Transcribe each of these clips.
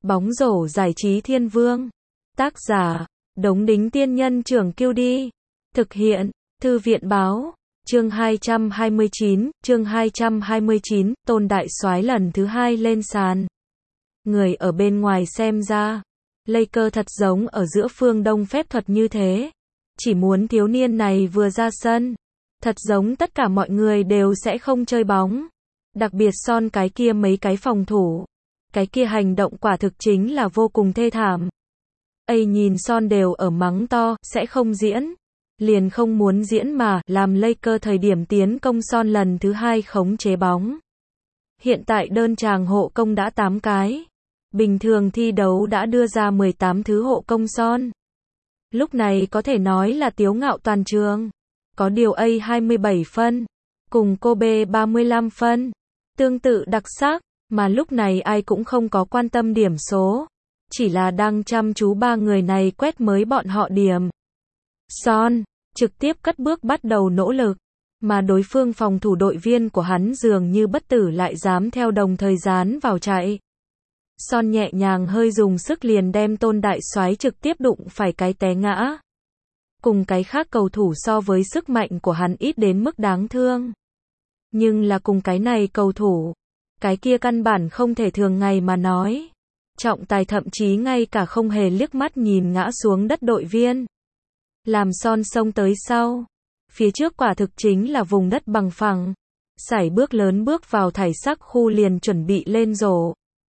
Bóng rổ giải trí thiên vương. Tác giả, Đống Đính Tiên Nhân Trưởng Kiêu Đi. Thực hiện, Thư viện Báo. Chương 229, Tôn Đại Soái lần thứ 2 lên sàn. Người ở bên ngoài xem ra, Lakers thật giống ở giữa phương Đông phép thuật như thế. Chỉ muốn thiếu niên này vừa ra sân, thật giống tất cả mọi người đều sẽ không chơi bóng. Đặc biệt Son cái kia mấy cái phòng thủ. Cái kia hành động quả thực chính là vô cùng thê thảm. Nhìn Son đều ở mắng to, sẽ không diễn. Liền không muốn diễn mà, làm Lakers thời điểm tiến công Son lần thứ 2 khống chế bóng. Hiện tại đơn chàng hộ công đã 8 cái. Bình thường thi đấu đã đưa ra 18 thứ hộ công Son. Lúc này có thể nói là tiếu ngạo toàn trường. Có điều A 27 phân, cùng Kobe 35 phân. Tương tự đặc sắc, mà lúc này ai cũng không có quan tâm điểm số. Chỉ là đang chăm chú ba người này quét mới bọn họ điểm. Son trực tiếp cất bước bắt đầu nỗ lực, mà đối phương phòng thủ đội viên của hắn dường như bất tử lại dám theo đồng thời dán vào chạy. Son nhẹ nhàng hơi dùng sức liền đem Tôn Đại Soái trực tiếp đụng phải cái té ngã. Cùng cái khác cầu thủ so với sức mạnh của hắn ít đến mức đáng thương. Nhưng là cùng cái này cầu thủ, cái kia căn bản không thể thường ngày mà nói. Trọng tài thậm chí ngay cả không hề liếc mắt nhìn ngã xuống đất đội viên. Làm Son xông tới sau. Phía trước quả thực chính là vùng đất bằng phẳng. Sải bước lớn bước vào thải sắc khu liền chuẩn bị lên rổ.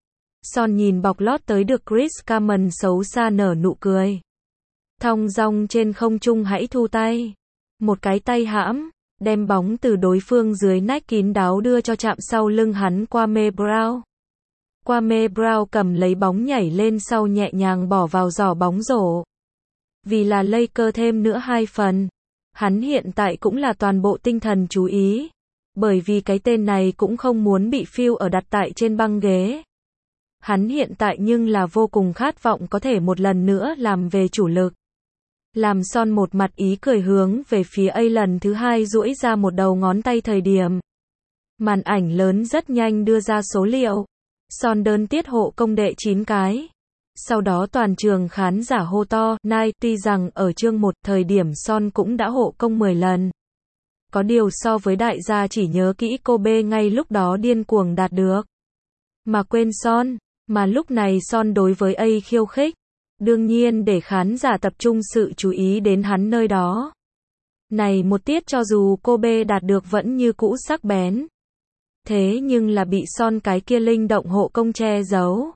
Son nhìn bọc lót tới được Chris Kaman xấu xa nở nụ cười. Thong dong trên không trung hãy thu tay. Một cái tay hãm, đem bóng từ đối phương dưới nách kín đáo đưa cho chạm sau lưng hắn Kwame Brown. Kwame Brown cầm lấy bóng nhảy lên sau nhẹ nhàng bỏ vào giỏ bóng rổ. Vì là Lakers thêm nữa 2 phần. Hắn hiện tại cũng là toàn bộ tinh thần chú ý. Bởi vì cái tên này cũng không muốn bị Phil ở đặt tại trên băng ghế. Hắn hiện tại nhưng là vô cùng khát vọng có thể một lần nữa làm về chủ lực. Làm Son một mặt ý cười hướng về phía A lần thứ 2 duỗi ra một đầu ngón tay thời điểm. Màn ảnh lớn rất nhanh đưa ra số liệu. Son đơn tiết hộ công đệ 9 cái. Sau đó toàn trường khán giả hô to, Nike, tuy rằng ở chương 1 thời điểm Son cũng đã hộ công 10 lần. Có điều so với đại gia chỉ nhớ kỹ Kobe ngay lúc đó điên cuồng đạt được. Mà quên Son, mà lúc này Son đối với A khiêu khích. Đương nhiên để khán giả tập trung sự chú ý đến hắn nơi đó. Này một tiết cho dù Kobe đạt được vẫn như cũ sắc bén. Thế nhưng là bị Son cái kia linh động hộ công che giấu.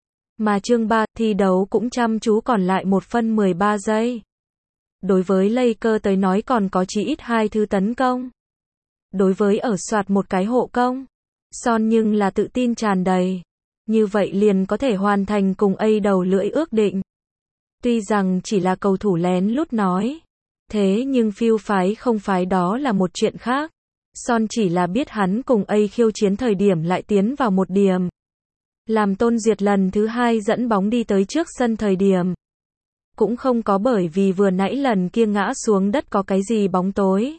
Mà chương 3 thi đấu cũng chăm chú còn lại 1 phân 13 giây. Đối với Lakers tới nói còn có chí ít 2 thứ tấn công. Đối với ở soạt một cái hộ công, Son nhưng là tự tin tràn đầy. Như vậy liền có thể hoàn thành cùng A đầu lưỡi ước định. Tuy rằng chỉ là cầu thủ lén lút nói. Thế nhưng Phil phái không phái đó là một chuyện khác. Son chỉ là biết hắn cùng A khiêu chiến thời điểm lại tiến vào một điểm. Làm Tôn Duyệt lần thứ 2 dẫn bóng đi tới trước sân thời điểm. Cũng không có bởi vì vừa nãy lần kia ngã xuống đất có cái gì bóng tối.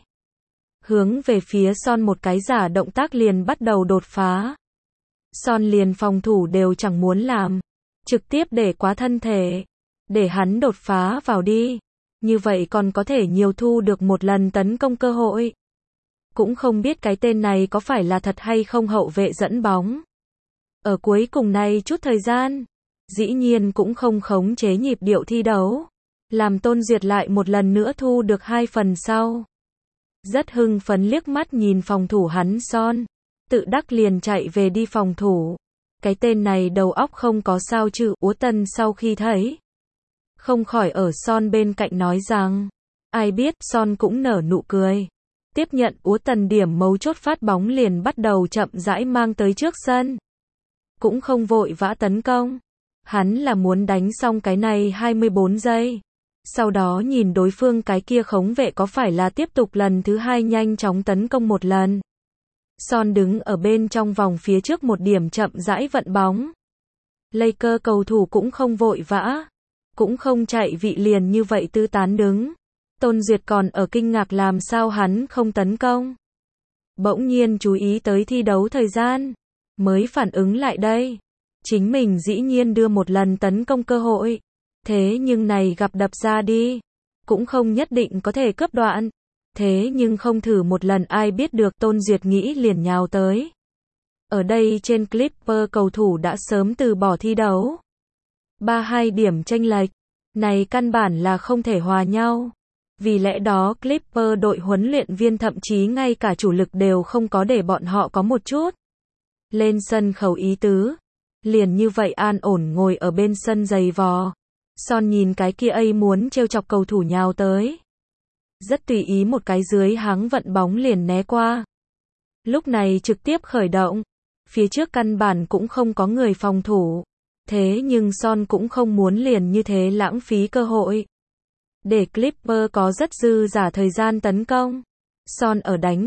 Hướng về phía Son một cái giả động tác liền bắt đầu đột phá. Son liền phòng thủ đều chẳng muốn làm. Trực tiếp để quá thân thể. Để hắn đột phá vào đi. Như vậy còn có thể nhiều thu được một lần tấn công cơ hội. Cũng không biết cái tên này có phải là thật hay không hậu vệ dẫn bóng. Ở cuối cùng này chút thời gian. Dĩ nhiên cũng không khống chế nhịp điệu thi đấu. Làm Tôn Duyệt lại một lần nữa thu được 2 phần sau. Rất hưng phấn liếc mắt nhìn phòng thủ hắn Son. Tự đắc liền chạy về đi phòng thủ. Cái tên này đầu óc không có sao chứ. Úa Tân sau khi thấy. Không khỏi ở Son bên cạnh nói rằng. Ai biết Son cũng nở nụ cười. Tiếp nhận Úa Tần điểm mấu chốt phát bóng liền bắt đầu chậm rãi mang tới trước sân. Cũng không vội vã tấn công. Hắn là muốn đánh xong cái này 24 giây. Sau đó nhìn đối phương cái kia khống vệ có phải là tiếp tục lần thứ 2 nhanh chóng tấn công một lần. Son đứng ở bên trong vòng phía trước một điểm chậm rãi vận bóng. Lakers cầu thủ cũng không vội vã. Cũng không chạy vị liền như vậy tư tán đứng. Tôn Duyệt còn ở kinh ngạc làm sao hắn không tấn công. Bỗng nhiên chú ý tới thi đấu thời gian. Mới phản ứng lại đây. Chính mình dĩ nhiên đưa một lần tấn công cơ hội. Thế nhưng này gặp đập ra đi, cũng không nhất định có thể cướp đoạn. Thế nhưng không thử một lần ai biết được, Tôn Duyệt nghĩ liền nhào tới. Ở đây trên Clipper cầu thủ đã sớm từ bỏ thi đấu. 3-2 điểm chênh lệch, này căn bản là không thể hòa nhau. Vì lẽ đó Clipper đội huấn luyện viên thậm chí ngay cả chủ lực đều không có để bọn họ có một chút lên sân khấu ý tứ. Liền như vậy an ổn ngồi ở bên sân giày vò. Son nhìn cái kia muốn trêu chọc cầu thủ nhào tới. Rất tùy ý một cái dưới háng vận bóng liền né qua. Lúc này trực tiếp khởi động. Phía trước căn bản cũng không có người phòng thủ. Thế nhưng Son cũng không muốn liền như thế lãng phí cơ hội. Để Clipper có rất dư giả thời gian tấn công. Son ở đánh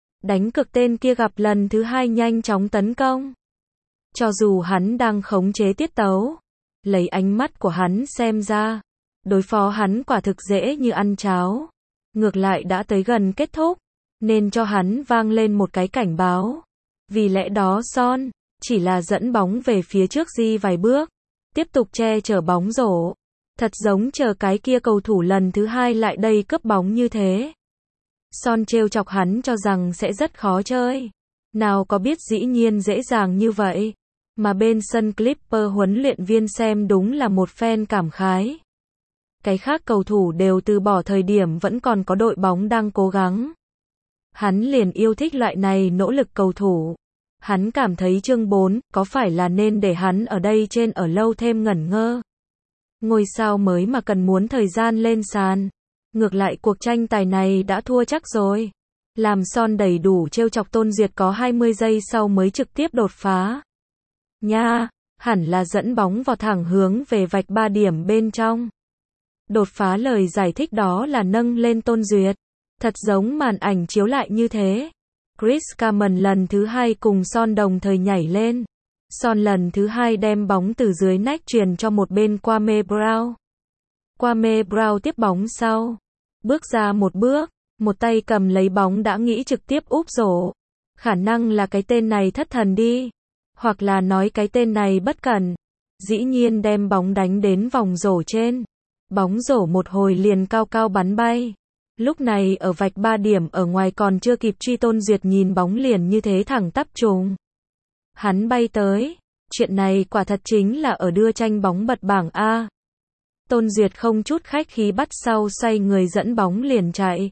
cược tên kia gặp lần thứ hai nhanh chóng tấn công. Cho dù hắn đang khống chế tiết tấu, lấy ánh mắt của hắn xem ra, đối phó hắn quả thực dễ như ăn cháo. Ngược lại đã tới gần kết thúc, nên cho hắn vang lên một cái cảnh báo. Vì lẽ đó Son chỉ là dẫn bóng về phía trước di vài bước, tiếp tục che chở bóng rổ. Thật giống chờ cái kia cầu thủ lần thứ hai lại đây cướp bóng như thế. Son trêu chọc hắn cho rằng sẽ rất khó chơi. Nào có biết dĩ nhiên dễ dàng như vậy. Mà bên sân Clipper huấn luyện viên xem đúng là một phen cảm khái. Cái khác cầu thủ đều từ bỏ thời điểm vẫn còn có đội bóng đang cố gắng. Hắn liền yêu thích loại này nỗ lực cầu thủ. Hắn cảm thấy chương 4 có phải là nên để hắn ở đây trên ở lâu thêm ngẩn ngơ. Ngôi sao mới mà cần muốn thời gian lên sàn. Ngược lại cuộc tranh tài này đã thua chắc rồi. Làm Son đầy đủ trêu chọc Tôn Duyệt có 20 giây sau mới trực tiếp đột phá. Nha, hẳn là dẫn bóng vào thẳng hướng về vạch 3 điểm bên trong. Đột phá lời giải thích đó là nâng lên Tôn Duyệt. Thật giống màn ảnh chiếu lại như thế. Chris Kaman lần thứ hai cùng Son đồng thời nhảy lên. Son lần thứ hai đem bóng từ dưới nách truyền cho một bên Kwame Brown. Kwame Brown tiếp bóng sau. Bước ra một bước, một tay cầm lấy bóng đã nghĩ trực tiếp úp rổ. Khả năng là cái tên này thất thần đi. Hoặc là nói cái tên này bất cẩn. Dĩ nhiên đem bóng đánh đến vòng rổ trên. Bóng rổ một hồi liền cao cao bắn bay. Lúc này ở vạch 3 điểm ở ngoài còn chưa kịp truy, Tôn Duyệt nhìn bóng liền như thế thẳng tắp trùng. Hắn bay tới. Chuyện này quả thật chính là ở đưa tranh bóng bật bảng A. Tôn Duyệt không chút khách khí bắt sau xoay người dẫn bóng liền chạy.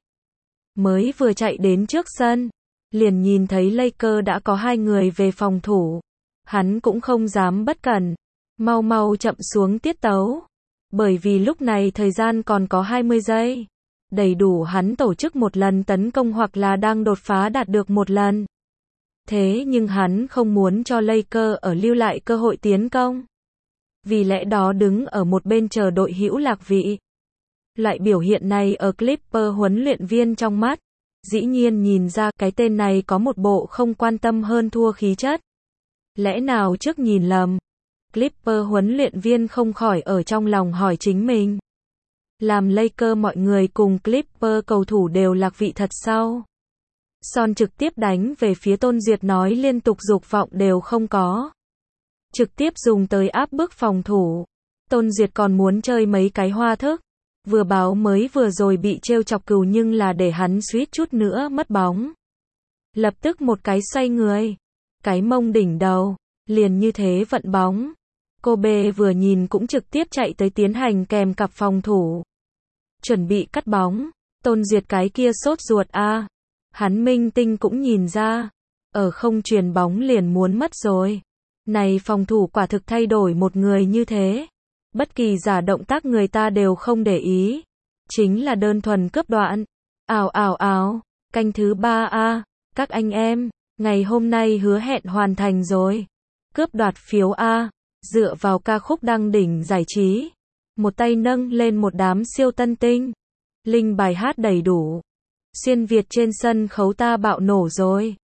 Mới vừa chạy đến trước sân, liền nhìn thấy Lakers đã có 2 người về phòng thủ. Hắn cũng không dám bất cẩn, mau chậm xuống tiết tấu. Bởi vì lúc này thời gian còn có 20 giây. Đầy đủ hắn tổ chức một lần tấn công hoặc là đang đột phá đạt được một lần. Thế nhưng hắn không muốn cho Lakers ở lưu lại cơ hội tiến công. Vì lẽ đó đứng ở một bên chờ đội hữu lạc vị. Loại biểu hiện này ở Clipper huấn luyện viên trong mắt. Dĩ nhiên nhìn ra cái tên này có một bộ không quan tâm hơn thua khí chất. Lẽ nào trước nhìn lầm? Clipper huấn luyện viên không khỏi ở trong lòng hỏi chính mình. Làm Lakers mọi người cùng Clipper cầu thủ đều lạc vị thật sao? Son trực tiếp đánh về phía Tôn Duyệt nói liên tục dục vọng đều không có. Trực tiếp dùng tới áp bức phòng thủ. Tôn Duyệt còn muốn chơi mấy cái hoa thức. Vừa báo mới vừa rồi bị trêu chọc cừu nhưng là để hắn suýt chút nữa mất bóng. Lập tức một cái xoay người. Cái mông đỉnh đầu. Liền như thế vận bóng. Kobe vừa nhìn cũng trực tiếp chạy tới tiến hành kèm cặp phòng thủ. Chuẩn bị cắt bóng. Tôn Duyệt cái kia sốt ruột a. Hắn minh tinh cũng nhìn ra. Ở không truyền bóng liền muốn mất rồi. Này phòng thủ quả thực thay đổi một người như thế. Bất kỳ giả động tác người ta đều không để ý. Chính là đơn thuần cướp đoạn. Ào. Canh thứ 3 a. Các anh em, ngày hôm nay hứa hẹn hoàn thành rồi. Cướp đoạt phiếu A. Dựa vào ca khúc đăng đỉnh giải trí. Một tay nâng lên một đám siêu tân tinh. Linh bài hát đầy đủ. Xuyên Việt trên sân khấu ta bạo nổ rồi.